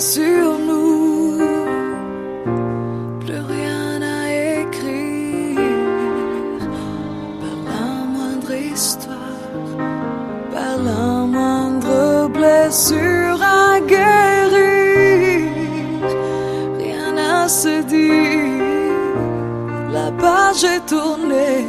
sur nous, plus rien à écrire, par la moindre histoire, par la moindre blessure à guérir, rien à se dire, la page est tournée,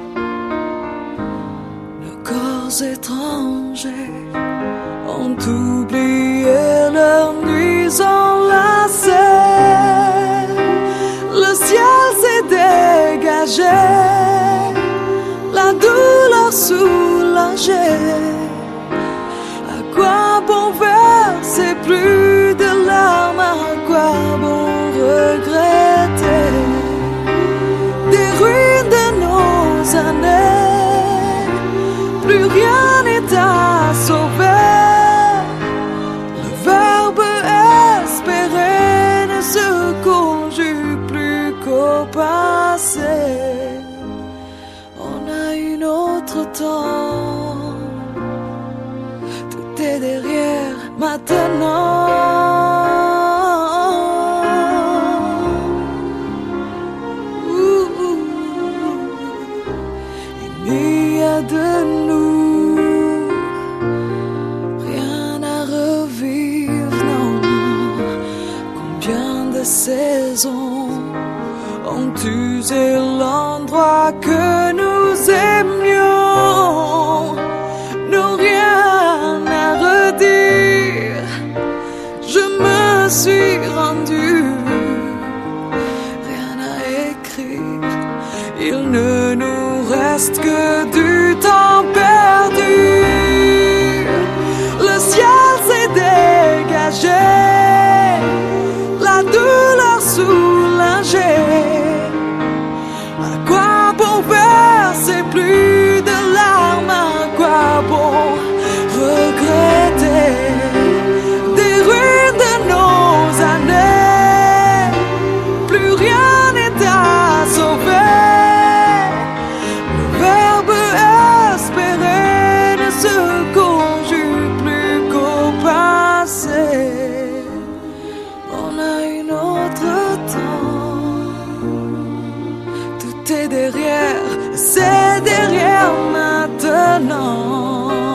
nos corps étrangers ont oublié leurs nuits enlacées. Le ciel s'est dégagé, la douleur soulagée. À quoi bon verser plus de larmes, à quoi bon regretter des ruines de nos années? Plus rien n'est à sauver. Passé, on a une autre temps, tout est derrière maintenant. Il n'y a de nous rien à revivre, non, non. Combien de saisons ont usé l'endroit que nous aimions, n'ont rien à redire. Je me suis rendu, rien à écrire. Il ne nous reste que du temps perdu. Le ciel s'est dégagé, la douleur soulagée. C'est plus de larmes, à quoi bon regretter des ruines de nos années? Plus rien n'est à sauver. Le verbe espérer ne se conjugue plus qu'au passé. On a une autre temps, tout est derrière. C'est derrière maintenant.